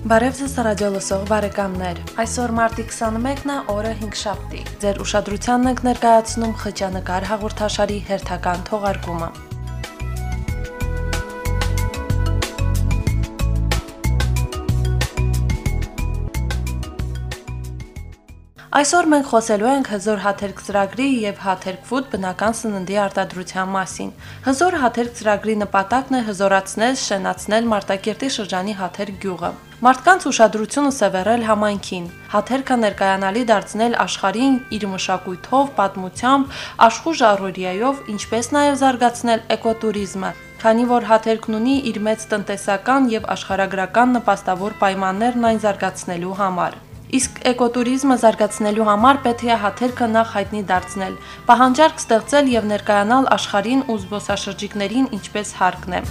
Բարև ձեզ ռադիո լսող բարեկամներ։ Այսօր մարտի 21-ն է, օրը 5-շաբթի։ Ձեր ուշադրությանն ենք ներկայացնում խճանկար հաղորդաշարի հերթական թողարկումը։ Այսօր մենք խոսելու ենք հզոր հաթերք ծրագրի եւ հաթերք ֆուդ բնական սննդի արտադրության մասին։ Հզոր հաթերք ծրագրի նպատակն է հզորացնել, շենացնել Մարտակերտի շրջանի հաթերք գյուղը։ Մարդկանց ուշադրությունը սևեռել համայնքին, հաթերքը ներկայանալի դարձնել աշխարհին իր մշակույթով, պատմությամբ, աշխուժ առօրյայով, ինչպես նաև զարգացնել էկոտուրիզմը, քանի որ հաթերքն ունի իր մեծ տնտեսական եւ աշխարհագրական նպաստավոր պայմաններն այն զարգացնելու համար։ Իսկ էկոտուրիզմը զարգացնելու համար պետք է հաթերքը նախ հայտնի դարձնել, պահանջարկ ստեղծել եւ ներկայանալ աշխարհին ու զբոսաշրջիկներին ինչպես հարկն է։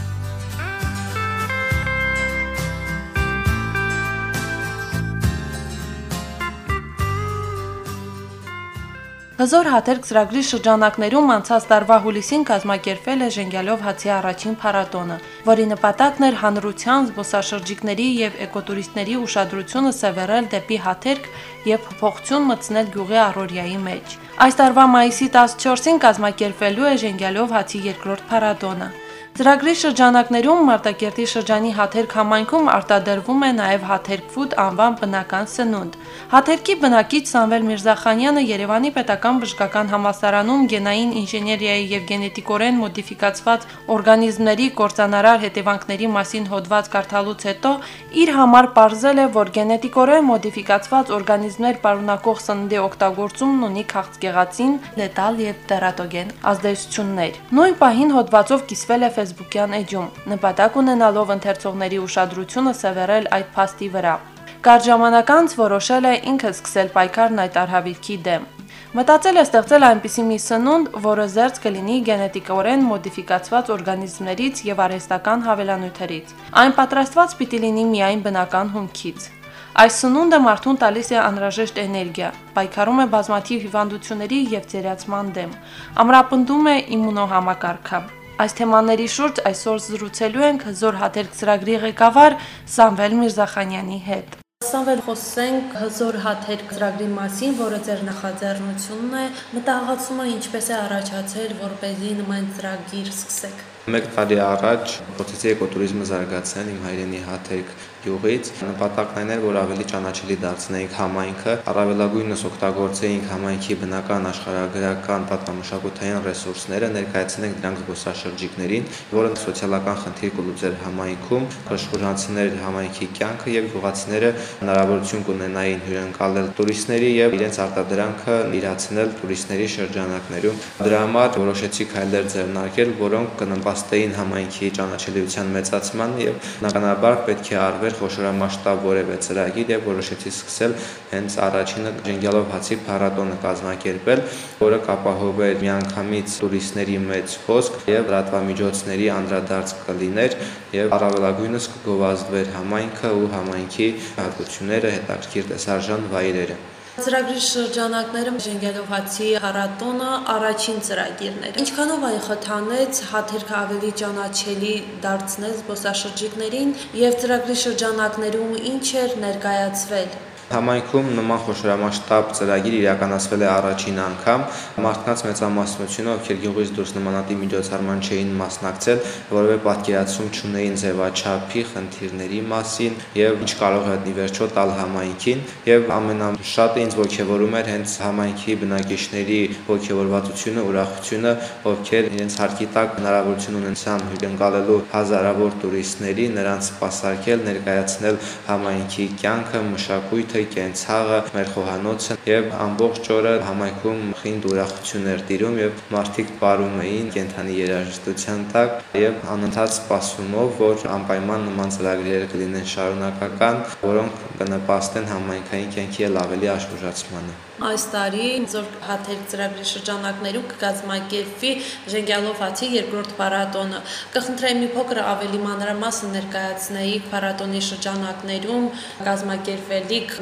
Հզոր հաթերք ծրագրի շրջանակներում անցած տարվա հուլիսին կազմակերպվել է Ժենգյալով հացի առաջին փառատոնը, որի նպատակն էր հանրության, զբոսաշրջիկների եւ էկոտուրիստների ուշադրությունը սևեռել դեպի հաթերք եւ փոփոխություն մտցնել գյուղի առօրյայի մեջ։ Այս տարվա մայիսի 14-ին կազմակերպվելու է Ժենգյալով հացի երկրորդ փառատոնը։ Ծրագրի շրջանակներում Մարտակերտի շրջանի հաթերք համայնքում արտադրվում է նաև հաթերք ֆուդ անվան բնական սնունդ։ Հաթերքի բնակիչ Սամվել Միրզախանյանը Երևանի պետական բժշկական համալսարանում գենային ինժեներիայի եւ գենետիկորեն մոդիֆիկացված օրգանիզմների կործանարար հետևանքների մասին հոդված կարդալուց հետո իր համար պարզել է, որ գենետիկորեն մոդիֆիկացված օրգանիզմներ պարունակող սննդի օգտագործումն ունի քաղցկեղածին, լետալ եւ տերատոգեն ազդեցություններ։ Նույն պահին հոդվածով կիսվել է Facebook-յան էջում, նպատակ ունենալով ընթերցողների ուշադրությունը սևեռել այդ փաստի վրա։ Կարճ ժամանակ անց որոշել է ինքը սկսել պայքարն այդ արհավիրքի դեմ։ Մտածել է ստեղծել այնպիսի մի սնունդ, որը զերծ կլինի գենետիկորեն մոդիֆիկացված օրգանիզմներից եւ արհեստական հավելանյութերից։ Այն պատրաստված պիտի լինի միայն բնական հումքից։ Այս սնունդը մարդուն տալիս է անհրաժեշտ էներգիա, պայքարում է բազմաթիվ հիվանդությունների եւ ծերացման դեմ, ամրապնդում է իմունոհամակարգը։ Այս թեմաների շուրջ այսօր զրուցելու ենք հզոր հաթերք ծրագրի ղեկավար Սամվել Միրզախանյանի հետ։ Սամվել, խոսենք հզոր հաթերք ծրագրի մասին, որը ձեր նախաձեռնությունն է, մտահղացումը ինչպես է առաջացել, որպեսզի նման ծրագիր սկսեք։ Մեկ տարի առաջ փորձեցի էկոտուրիզմը զարգացնել իմ հայրենի հաթերք գյուղից։ Նպատակն այն էր, որ ավելի ճանաչելի դարձնեինք համայնքը, առավելագույնս օգտագործեինք համայնքի բնական աշխարհագրական պատմամշակութային ռեսուրսները, ներկայացնենք դրանք զբոսաշրջիկներին, որը սոցիալական խնդիր կլուծեր համայնքում, կաշխուրանցներ համայնքի կյանքը եւ գյուղացիները հնարավորություն կունենային հյուրընկալել տուրիստների եւ իրենց արտադրանքը իրացնել տուրիստների շրջանակներում։ Դրա համար որոշեցի քայլեր ձեռնարկել, որոնք կնպաստեին համայնքի ճանաչելիության մեծացմանը եւ բնականաբար պետք է արվեր խոշորամասշտաբ որևէ ծրագիր եւ որոշեցի սկսել հենց առաջինը Ժենգյալով հացի փառատոնը կազմակերպել, որը կապահովեր միանգամից տուրիստների մեծ հոսք եւ լրատվամիջոցների անդրադարձ կլիներ եւ առավելագույնս կգովազդվեր համայնքը ու համայնքի հատկությունները, հետաքրքիր տեսարժան վայրերը։ Ծրագրի շրջանակները Ժենգյալով հացի փառատոնը առաջին ծրագիրն էր։ Ինչքանով այն խթանեց հաթերքը ավելի ճանաչելի դարձնել զբոսաշրջիկներին եւ ծրագրի շրջանակներում ինչ էր ներկայացվել։ Համայնքում նման խոշորամասշտաբ ծրագիր իրականացվել է առաջին անգամ։ Մարդկանց մեծամասնությունը, ովքեր գյուղից դուրս նմանատիպ միջոցառման չէին մասնակցել, որովհետև պատկերացում չունեին ձևաչափի, խնդիրների մասին եւ ինչ կարող է ի վերջո տալ համայնքին, եւ ամենաշատը ինձ ոգևորում էր հենց համայնքի բնակիչների ոգևորվածությունը, ուրախությունը, ովքեր իրենց հարկի տակ հնարավորություն ունեցան հյուրընկալելու հազարավոր տուրիստների, նրանց սպասարկել, ներկայացնել համայնքի կյանքը, մշակույթը, կենցաղը, մեր խոհանոցը եւ ամբողջ օրը համայնքում խինդ ուրախություն էր տիրում եւ մարդիկ ապրում էին կենթանի երաժշտության տակ եւ անընդհատ սպասումով, որ անպայման նման ծրագրեր կլինեն շարունակական, որոնք կնպաստեն համայնքային կյանքի էլ ավելի աշխուժացմանը։ Այս տարի հզոր հաթերք ծրագրի շրջանակներում կկազմակերպվի Ժենգյալով հացի երկրորդ փառատոնը։ Կխնդրեի մի փոքր ավելի մանրամասն ներկայացնեիք փառատոնի շրջանակներում կազմակերպվելիք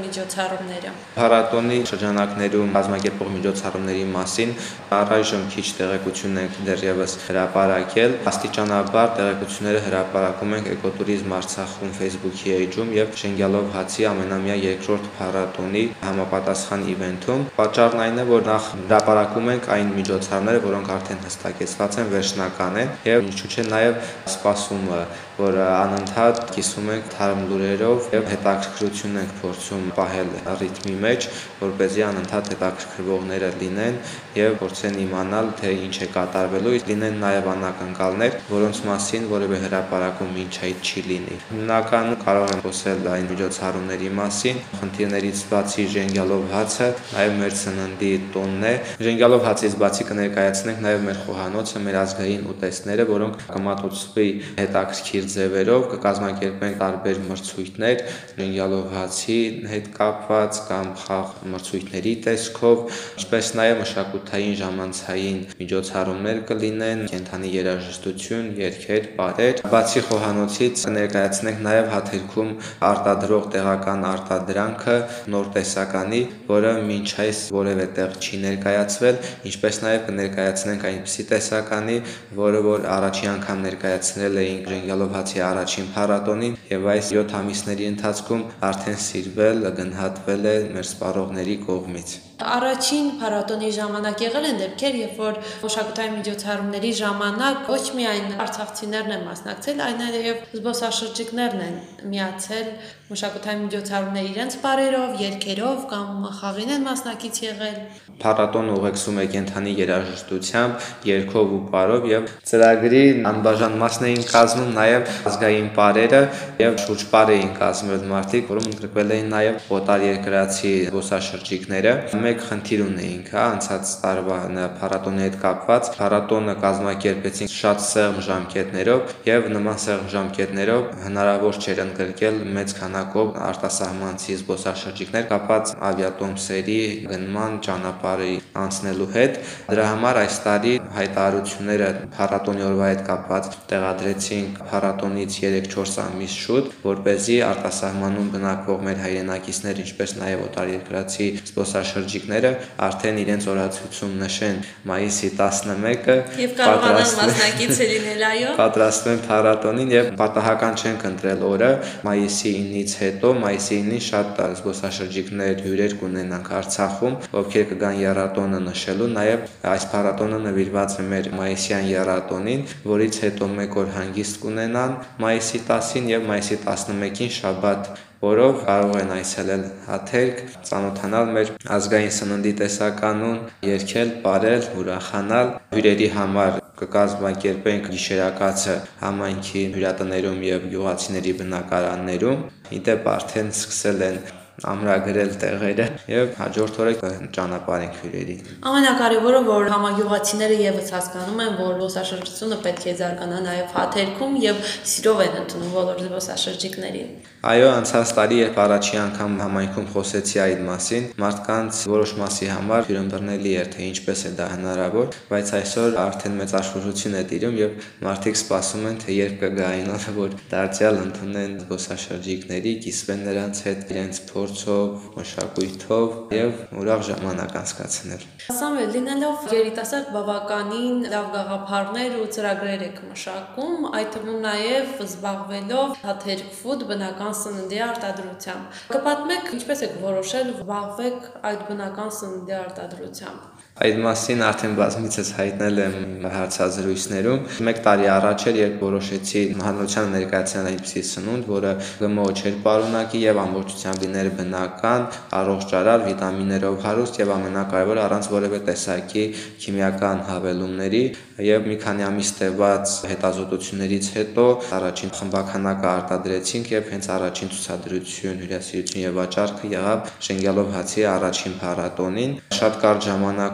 միջոցառումները։ Փառատոնի շրջանակներում կազմակերպող միջոցառումների մասին առայժմ քիչ տեղեկություն ենք դեռևս հրապարակել։ Աստիճանաբար տեղեկությունները հրապարակում ենք Էկոտուրիզմ Արցախում Facebook-ի էջում եւ Ժենգյալով հացի ամենամյա երկրորդ փառատոնի համապատասխան իվենթում։ Պատճառն այն է, որ նախ հրապարակում ենք այն միջոցառումները, որոնք արդեն հստակեցված են, վերջնական են եւ ինչու՞ չէ նաեւ սպասումը, որ անընդհատ կիսում ենք թարմ լուրերով եւ հետաքրքրություն ենք փորձում պահել ռիթմի մեջ, որպեսզի անընդհատ հետաքրքրվողները լինեն եւ փորձեն իմանալ, թե ինչ է կատարվելու, իսկ լինեն նաեւ անակնկալներ, որոնց մասին որևէ հրապարակում մինչ այդ չի լինի։ Հիմնականում կարող եմ խոսել այն միջոցառումների մասին, խնդիրներից բացի Ժենգյալով հացը նաեւ մեր սննդի տոնն է։ Ժենգյալով հացից բացի կներկայացնենք նաեւ մեր խոհանոցը, մեր ազգային ուտեստները, որոնք կմատուցվի հետաքրքիր ձևերով, կկազմակերպենք տարբեր մրցույթներ Ժենգյալով հացի հետ կապված կամ խաղ մրցույթների տեսքով, ինչպես նաև մշակութային ժամանցային միջոցառումներ կլինեն, կենդանի երաժշտություն, երգեր, պարեր։ Բացի խոհանոցից կներկայացնենք նաև հաթերքում արտադրող տեղական արտադրանքը նոր տեսականի, որը մինչ այս որևէ տեղ չի ներկայացվել, ինչպես նաև կներկայացնենք այնպիսի տեսականի, որը որ առաջին անգամ ներկայացնել էինք Ժենգյալով հացի առաջին փառատոնին եւ այս 7 ամիսների ընթացքում արդեն սիրվել, գնահատվել է մեր սպառողների կողմից։ Առաջին փառատոնի ժամանակ եղել են դեպքեր, երբ որ մշակութային միջոցառումների ժամանակ ոչ միայն արցախցիներն են մասնակցել, այլ նաև զբոսաշրջիկներն են միացել մշակութային միջոցառումների իրենց բարերով, երգերով կամ խաղին են մասնակից եղել։ Փառատոնը ուղեկցում է կենդանի երաժշտությամբ, երգով ու պարով եւ ծրագրի անբաժան մասն էին կազմում նաեւ ազգային պարերը եւ շուրջ պար էին կազմել մարդիկ, որոնք ընդգրկվել էին նաեւ օտարերկրացի զբոսաշրջիկները։ Մեկ խնդիր ունեինք, անցած տարվա փառատոնի հետ կապված, փառատոնը կազմակերպեցինք շատ սեղմ ժամկետներով եւ նման սեղմ ժամկետներով հնարավոր չէր ընդգրկել մեծ քանակով արտասահմանցի զբոսաշրջիկներ կապված ավիատոմսերի գնման ճանապարհի անցնելու հետ։ Դրա համար այս տարի հայտարարությունները փառատոնի օրվա հետ կապված տեղադրեցինք փառատոնից 3-4 ամիս շուտ, որպեսզի արտասահմանում բնակվող մեր հայրենակիցներ, ինչպես նաեւ օտարերկրացի զբոսաշրջիկները արդեն իրենց օրացույցում նշեն մայիսի 11-ը եւ կարողանան մասնակից լինել, այո։ Պատրաստվում են փառատոնին եւ պատահական չենք ընտրել օրը, մայիսի 9-ից հետո, մայիսի 9-ին շատ զբոսաշրջիկներ հյուրեր կունենանք Արցախում, ովքեր կգան եռատոնը նշելու, նաեւ այս փառատոնը նվիրված է մեր մայիսյան եռատոնին, որից հետո մեկ օր հանգիստ կունենան մայիսի 10-ին եւ մայիսի 11-ին շաբաթ, որով կարող են այցելել Հաթերք, ծանոթանալ մեր ազգային սննդի տեսականուն, երգել, պարել, ուրախանալ։ Հյուրերի համար կկազմակերպենք գիշերակացը համայնքի հյուրատներում եւ գյուղացիների բնակարաններում։ Իդեպ արդեն սկսել են ամրագրել տեղերը եւ հաջորդ օրը կճանապարհենք հյուրերին։ Ամենակարևորը, որ համագյուղացիները եւս հասկանում են, որ զբոսաշրջությունը պետք է զարգանա նաեւ Հաթերքում եւ սիրով են ընդունում բոլոր զբոսաշրջիկներին։ Այո, անցած տարի երբ առաջի անգամ համայնքում խոսեցի այդ մասին, մարդկանց որոշ մասի համար հյուրընբռնելի էր, թե ինչպես է դա հնարավոր, բայց այսօր արդեն մեծ աշխուժություն է տիրում եւ մարդիկ սպասում են, թե երբ կգա այն օրը, որ դարձյալ ընդունեն զբոսաշրջիկների, կիսվեն նրանց հետ իրենց փորձով, մշակույթով եւ ուրախ ժամանակ անցկացնել։ Սամվել, լինելով երիտասարդ բավականին լավ գաղափարներ ու ծրագրեր եք մշակում, այդ թվում նաեւ զբաղվելով Հաթերք Ֆուդ բնական սննդի արտադրությամբ։ Կպատմեք, ինչպես եք որոշել զբաղվեք այդ բնական սննդի արտադրությամբ։ Այդ մասին արդեն բազմիցս հայտնել եմ հարցազրույցներում։ Մեկ տարի առաջ էր, երբ որոշեցի հանրությանը ներկայացնել այնպիսի սնունդ, որը ԳՄՕ չէր պարունակի եւ ամբողջությամբ լիներ բնական, առողջարար, վիտամիններով հարուստ եւ ամենակարևորը առանց որևէ տեսակի քիմիական հավելումների։ Եվ մի քանի ամիս տևած հետազոտություններից հետո առաջին խմբականակը արտադրեցինք եւ հենց առաջին ցուցադրություն, հյուրասիրություն եւ վաճառքը եղավ Ժենգյալով հացի առաջին փառատոնին։ Շատ կարճ ժամանակ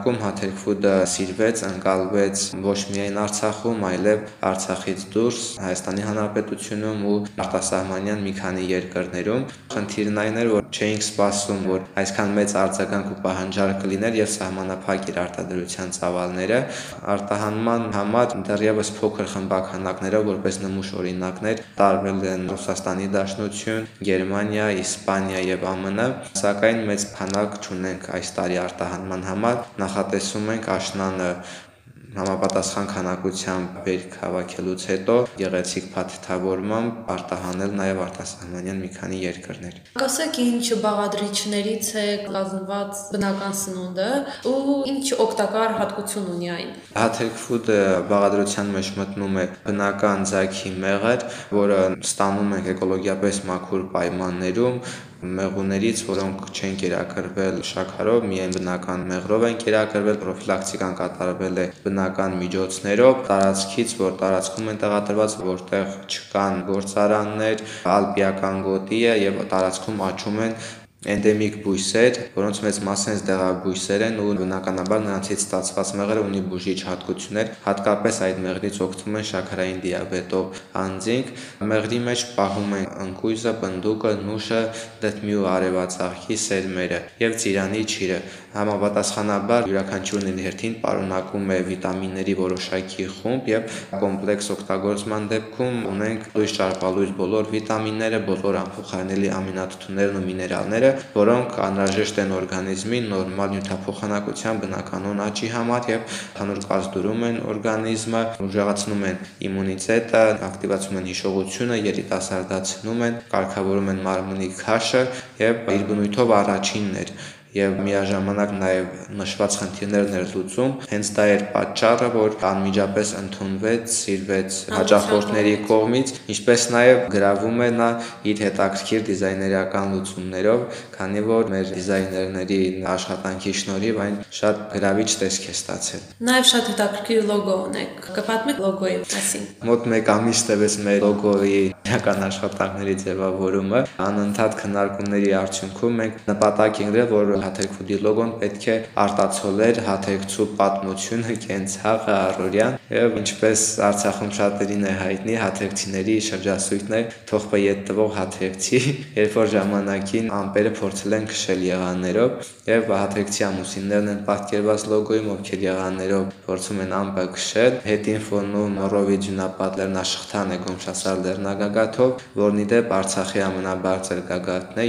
քննարկում Հաթերք Ֆուդը սիրվեց, ընկալվեց ոչ միայն Արցախում, այլև Արցախից դուրս, Հայաստանի Հանրապետությունում ու արտասահմանյան մի քանի երկրներում։ Խնդիրն այն էր, որ չէինք սպասում, որ այսքան մեծ արձագանք ու պահանջարկ կլիներ եւ սահմանափակ իր արտադրության ծավալները։ Արտահանման համար դեռևս փոքր խմբաքանակներով որպես նմուշ օրինակներ տարվել են Ռուսաստանի Դաշնություն, Գերմանիա, Իսպանիա եւ ԱՄՆ, սակայն մեծ քանակ չունենք այս տարի արտահանման համար։ Նախատեսում ենք աշնանը համապատասխան քանակությամբ բերք հավաքելուց հետո գեղեցիկ փաթեթավորմամբ արտահանել նաև արտասահմանյան մի քանի երկրներ։ Ասեք, ինչ բաղադրիչներից է կազմված բնական սնունդը ու ինչ օգտակար հատկություն ունի այն։ Հաթերք Ֆուդը բաղադրության մեջ մտնում է բնական ձագի մեղր, որը ստանում ենք էկոլոգիապես մաքուր պայմաններում, մեղուներից, որոնք չեն կերակրվել շաքարով, միայն բնական մեղրով են կերակրվել, պրոֆիլակտիկան կատարվել է բնական միջոցներով, տարածքից, որ տարածքում են տեղադրված, որտեղ չկան գործարաններ, ալպիական գոտի է եւ տարածքում աճում են էնդեմիկ բույսեր, որոնց մեծ մասը դեղաբույսեր են ու բնականաբար նրանցից ստացված մեղրը ունի բուժիչ հատկություններ, հատկապես այդ մեղրից օգտվում են շաքարային դիաբետով անձինք։ Մեղրի մեջ պահում են ընկույզը, պնդուկը, նուշը, դդմի ու արևածաղկի սերմերը եւ ծիրանի ճիրը։ Համապատասխանաբար յուրաքանչյուրն իր հերթին պարունակում է վիտամինների որոշակի խումբ եւ կոմպլեքս օգտագործման դեպքում ունենք լույս ճարպալույս բոլոր վիտամինները, բոլոր անփոխարինելի ամինաթթուներն ու միներալները, որոնք անհրաժեշտ են օրգանիզմին նորմալ նյութափոխանակության բնականon աճի համար եւ հանուր կազդուրում են օրգանիզմը, ուժեղացնում են իմունիտետը, ակտիվացնում են հիշողությունը, երիտասարդացնում են, կարգավորում են մարմնի քաշը եւ իր բնույթով առաջինն էր եւ միաժամանակ նաեւ նշված խնդիրներն էր լուծում։ Հենց դա էր պատճառը, որ անմիջապես ընդունվեց, սիրվեց հաճախորդների կողմից, ինչպես նաեւ գրավում է նա իր հետաքրքիր դիզայներական լուծումներով, քանի որ մեր դիզայներների աշխատանքի շնորհիվ այն շատ գրավիչ տեսք է ստացել։ Նաեւ շատ հետաքրքիր լոգո ունեք։ Կպատմեք լոգոյի մասին։ Մոտ 1 ամիս տևեց մեր լոգոյի իրական աշխատանքների ձևավորումը։ Անընդհատ քննարկումների արդյունքում մենք նպատակ ենք դրել, որ Հաթերք Ֆուդի լոգոն պետք է արտացոլեր հաթերքցու պատմությունը, կենցաղը, առօրյան եւ ինչպես Արցախում շատերին է հայտնի, հաթերքցիների շրջասույթն է թողպեյետ տվող հաթերքցի, երբ որ ժամանակին ամպերը փորձել են քշել եղաններով եւ հաթերքցի ամուսիններն են պատկերված լոգոյում, ովքեր եղաններով փորձում են ամպը քշել, հետին ֆոնում նորովի ջունապատերն աշխատան է գոմշասար լեռնագագաթով, որն ի դեպ Արցախի ամենաբարձր գագաթն է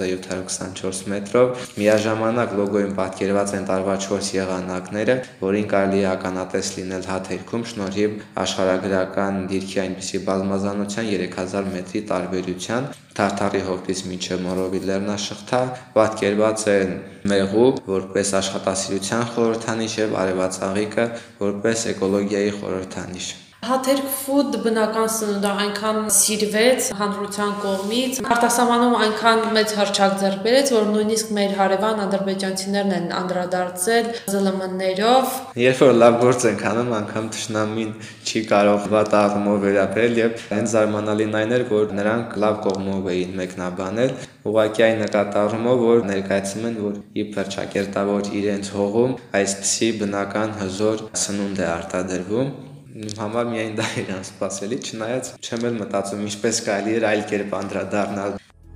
3724 մետրով։ Միաժամանակ լոգոյում պատկերված են տարվա 4 եղանակները, որին կարելի է ականատես լինել հաթերքում շնորհիվ աշխարհագրական դիրքի այնպիսի բազմազանության 3000 մետրի տարբերության, Թարթարի հովտից մինչև Մորովի լեռնաշղթա, պատկերված են մեղու որպես աշխատասիրության խորհրդանիշ եւ արևածաղիկը որպես էկոլոգիայի խորհրդանիշ։ Հաթերք Ֆուդ բնական սնունդը այնքան սիրվեց հանրության կողմից, արտասահմանում այնքան մեծ հռչակ ձեռք բերեց, որ նույնիսկ մեր հարևան ադրբեջանցիներն են անդրադարձել ԶԼՄ-ներով։ Երբ որ լավ գործ ենք անում, անգամ թշնամին չի կարող վատ առումով վերաբերել եւ հենց զարմանալին այն էր, որ նրանք լավ կողմով էին մեկնաբանել, ուղղակի այն նկատառումով, որ ներկայացնում են, որ իբր ճակերտավոր իրենց հողում այսպիսի բնական հզոր սնունդ է արտադրվում։ Իմ համար միայն դա էր անսպասելի, չնայած չեմ էլ մտածում ինչպես կարելի էր այլ կերպ անդրադառնալ։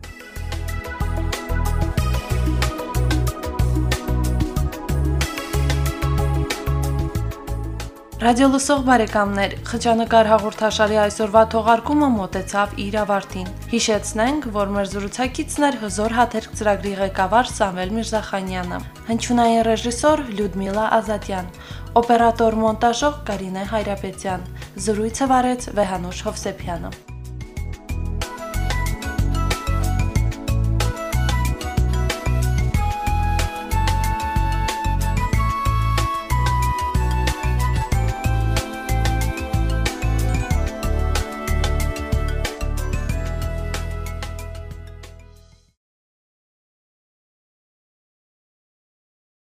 Ռադիոլսող բարեկամներ, խճանկար հաղորդաշարի այսօրվա թողարկումը մոտեցավ իր ավարտին։ Հիշեցնենք, որ մեր զրուցակիցն էր հզոր հաթերք ծրագրի ղեկավար Սամվել Միրզախանյանը, հնչյունային ռեժիսոր Լյուդմիլա Ազատյան, օպերատոր մոնտաժող Կարինե Հայրապետյան, զրույցը վարեց Վեհանուշ Հովսեփյանը։